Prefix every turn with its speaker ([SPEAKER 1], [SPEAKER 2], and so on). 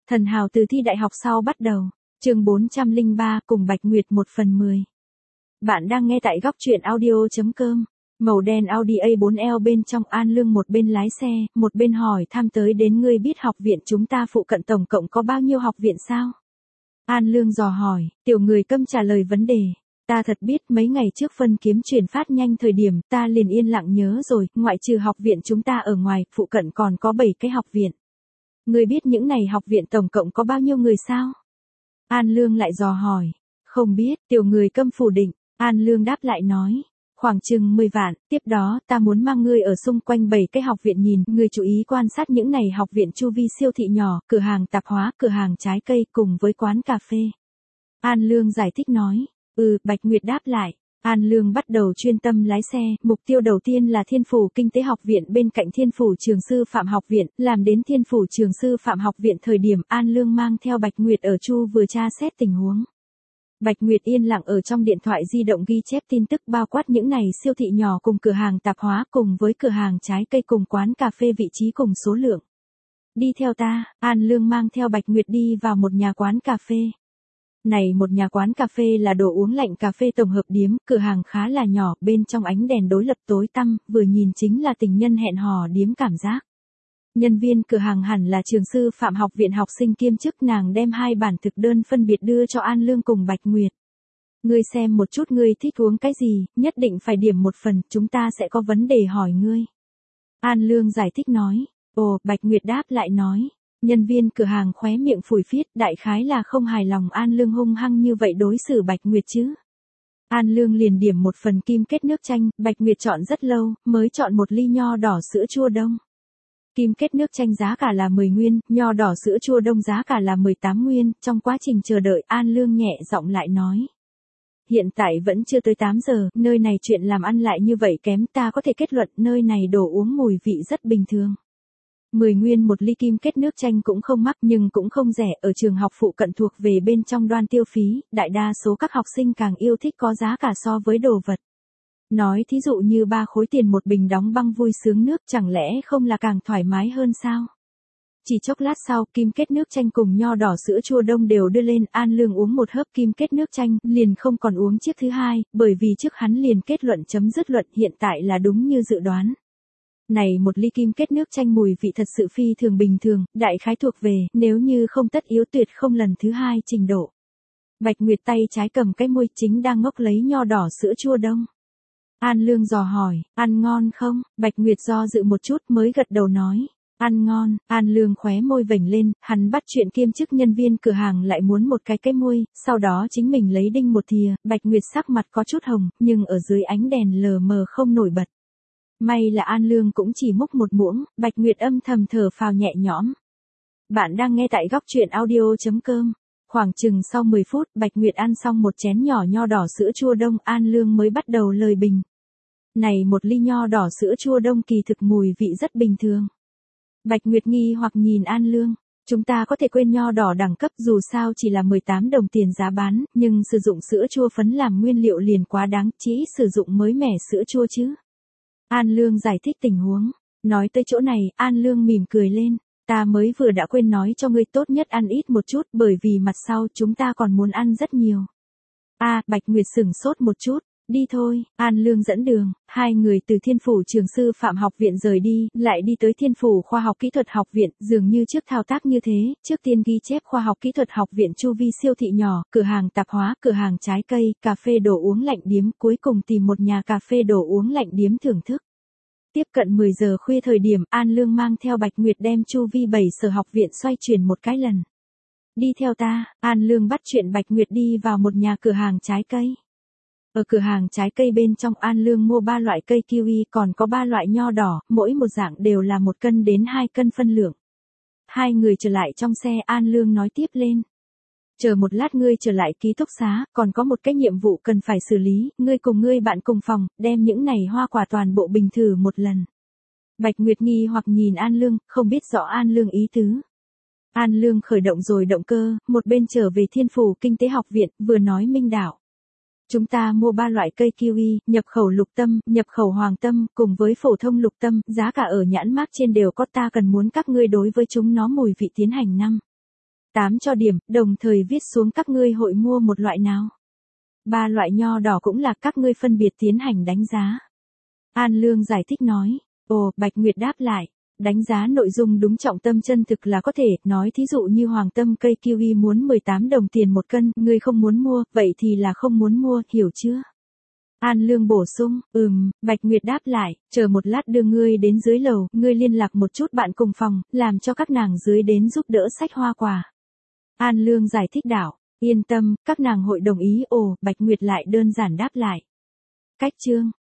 [SPEAKER 1] Thần hào từ thi đại học sau bắt đầu. Chương 403 cùng Bạch Nguyệt 1/10. Bạn đang nghe tại góc truyện audio.com. Màu đen Audi A4L bên trong An Lương một bên lái xe, một bên hỏi thăm tới đến ngươi biết học viện chúng ta phụ cận tổng cộng có bao nhiêu học viện sao? An Lương dò hỏi, tiểu người câm trả lời vấn đề. Ta thật biết mấy ngày trước phân kiếm chuyển phát nhanh thời điểm ta liền yên lặng nhớ rồi, ngoại trừ học viện chúng ta ở ngoài, phụ cận còn có 7 cái học viện. Ngươi biết những này học viện tổng cộng có bao nhiêu người sao? An Lương lại dò hỏi. Không biết, tiểu người câm phủ định. An Lương đáp lại nói. Khoảng chừng 10 vạn, tiếp đó ta muốn mang ngươi ở xung quanh 7 cái học viện nhìn, ngươi chú ý quan sát những này học viện chu vi siêu thị nhỏ, cửa hàng tạp hóa, cửa hàng trái cây cùng với quán cà phê. An Lương giải thích nói. Bạch Nguyệt đáp lại. An Lương bắt đầu chuyên tâm lái xe, mục tiêu đầu tiên là Thiên Phủ Kinh tế học viện bên cạnh Thiên Phủ Trường sư phạm học viện, làm đến Thiên Phủ Trường sư phạm học viện thời điểm An Lương mang theo Bạch Nguyệt ở Chu vừa tra xét tình huống. Bạch Nguyệt yên lặng ở trong điện thoại di động ghi chép tin tức bao quát những này siêu thị nhỏ cùng cửa hàng tạp hóa cùng với cửa hàng trái cây cùng quán cà phê vị trí cùng số lượng. Đi theo ta, An Lương mang theo Bạch Nguyệt đi vào một nhà quán cà phê. Này một nhà quán cà phê là đồ uống lạnh cà phê tổng hợp điếm, cửa hàng khá là nhỏ, bên trong ánh đèn đối lập tối tăm, vừa nhìn chính là tình nhân hẹn hò điếm cảm giác. Nhân viên cửa hàng hẳn là trường sư phạm học viện học sinh kiêm chức, nàng đem 2 bản thực đơn phân biệt đưa cho An Lương cùng Bạch Nguyệt. Ngươi xem một chút ngươi thích uống cái gì, nhất định phải điểm một phần, chúng ta sẽ có vấn đề hỏi ngươi. An Lương giải thích nói. Bạch Nguyệt đáp lại nói. Nhân viên cửa hàng khóe miệng phủi phiết, đại khái là không hài lòng An Lương hung hăng như vậy đối xử Bạch Nguyệt chứ. An Lương liền điểm một phần kim kết nước chanh, Bạch Nguyệt chọn rất lâu, mới chọn một ly nho đỏ sữa chua đông. Kim kết nước chanh giá cả là 10 nguyên, nho đỏ sữa chua đông giá cả là 18 nguyên, trong quá trình chờ đợi An Lương nhẹ giọng lại nói. Hiện tại vẫn chưa tới 8 giờ, nơi này chuyện làm ăn lại như vậy kém, ta có thể kết luận nơi này đồ uống mùi vị rất bình thường. 10 nguyên một ly kim kết nước chanh cũng không mắc nhưng cũng không rẻ, ở trường học phụ cận thuộc về bên trong đoan tiêu phí, đại đa số các học sinh càng yêu thích có giá cả so với đồ vật. Nói thí dụ như 3 khối tiền một bình đóng băng vui sướng nước, chẳng lẽ không là càng thoải mái hơn sao? Chỉ chốc lát sau, kim kết nước chanh cùng nho đỏ sữa chua đông đều đưa lên, An Lương uống một hớp kim kết nước chanh, liền không còn uống chiếc thứ hai, bởi vì trước hắn liền kết luận chấm dứt luận hiện tại là đúng như dự đoán. Này một ly kim kết nước chanh mùi vị thật sự phi thường bình thường, đại khái thuộc về, nếu như không tất yếu tuyệt không lần thứ hai trình độ. Bạch Nguyệt tay trái cầm cái môi chính đang ngốc lấy nho đỏ sữa chua đông. An Lương dò hỏi, ăn ngon không? Bạch Nguyệt do dự một chút mới gật đầu nói, ăn ngon. An Lương khóe môi vểnh lên, hắn bắt chuyện kiêm chức nhân viên cửa hàng lại muốn một cái môi, sau đó chính mình lấy đinh một thìa, Bạch Nguyệt sắc mặt có chút hồng, nhưng ở dưới ánh đèn lờ mờ không nổi bật. May là An Lương cũng chỉ múc một muỗng, Bạch Nguyệt âm thầm thở phào nhẹ nhõm. Bạn đang nghe tại góc truyện audio.com. Khoảng chừng sau 10 phút, Bạch Nguyệt ăn xong một chén nhỏ nho đỏ sữa chua đông, An Lương mới bắt đầu lời bình. Này một ly nho đỏ sữa chua đông kỳ thực mùi vị rất bình thường. Bạch Nguyệt nghi hoặc nhìn An Lương. Chúng ta có thể quên nho đỏ đẳng cấp dù sao chỉ là 18 đồng tiền giá bán, nhưng sử dụng sữa chua phấn làm nguyên liệu liền quá đáng, chỉ sử dụng mới mẻ sữa chua chứ. An Lương giải thích tình huống. Nói tới chỗ này, An Lương mỉm cười lên. Ta mới vừa đã quên nói cho ngươi tốt nhất ăn ít một chút bởi vì mặt sau chúng ta còn muốn ăn rất nhiều. Bạch Nguyệt sửng sốt một chút. Đi thôi, An Lương dẫn đường, 2 người từ Thiên Phủ Trường sư phạm học viện rời đi, lại đi tới Thiên Phủ Khoa học Kỹ thuật học viện, dường như trước thao tác như thế, trước tiên ghi chép Khoa học Kỹ thuật học viện chu vi siêu thị nhỏ, cửa hàng tạp hóa, cửa hàng trái cây, cà phê đồ uống lạnh điếm, cuối cùng tìm một nhà cà phê đồ uống lạnh điếm thưởng thức. Tiếp cận 10 giờ khuya thời điểm, An Lương mang theo Bạch Nguyệt đem chu vi 7 sở học viện xoay chuyển một cái lần. Đi theo ta, An Lương bắt chuyện Bạch Nguyệt đi vào một nhà cửa hàng trái cây. Ở cửa hàng trái cây bên trong An Lương mua 3 loại cây kiwi còn có 3 loại nho đỏ, mỗi một dạng đều là 1 cân đến 2 cân phân lượng. 2 người trở lại trong xe, An Lương nói tiếp lên. Chờ một lát ngươi trở lại ký túc xá, còn có một cái nhiệm vụ cần phải xử lý, ngươi cùng ngươi bạn cùng phòng, đem những này hoa quả toàn bộ bình thử một lần. Bạch Nguyệt nghi hoặc nhìn An Lương, không biết rõ An Lương ý tứ. An Lương khởi động rồi động cơ, một bên trở về Thiên Phủ Kinh tế học viện, vừa nói minh đạo. Chúng ta mua 3 loại cây kiwi, nhập khẩu lục tâm, nhập khẩu hoàng tâm, cùng với phổ thông lục tâm, giá cả ở nhãn mác trên đều có, ta cần muốn các ngươi đối với chúng nó mùi vị tiến hành 5. 8 cho điểm, đồng thời viết xuống các ngươi hội mua một loại nào. 3 loại nho đỏ cũng là các ngươi phân biệt tiến hành đánh giá. An Lương giải thích nói. Ồ, Bạch Nguyệt đáp lại. Đánh giá nội dung đúng trọng tâm chân thực là có thể, nói thí dụ như hoàng tâm cây kiwi muốn 18 đồng tiền một cân, ngươi không muốn mua, vậy thì là không muốn mua, hiểu chưa? An Lương bổ sung, Bạch Nguyệt đáp lại, chờ một lát đưa ngươi đến dưới lầu, ngươi liên lạc một chút bạn cùng phòng, làm cho các nàng dưới đến giúp đỡ xách hoa quả. An Lương giải thích đạo, yên tâm, các nàng hội đồng ý. Ồ, Bạch Nguyệt lại đơn giản đáp lại. Cách chương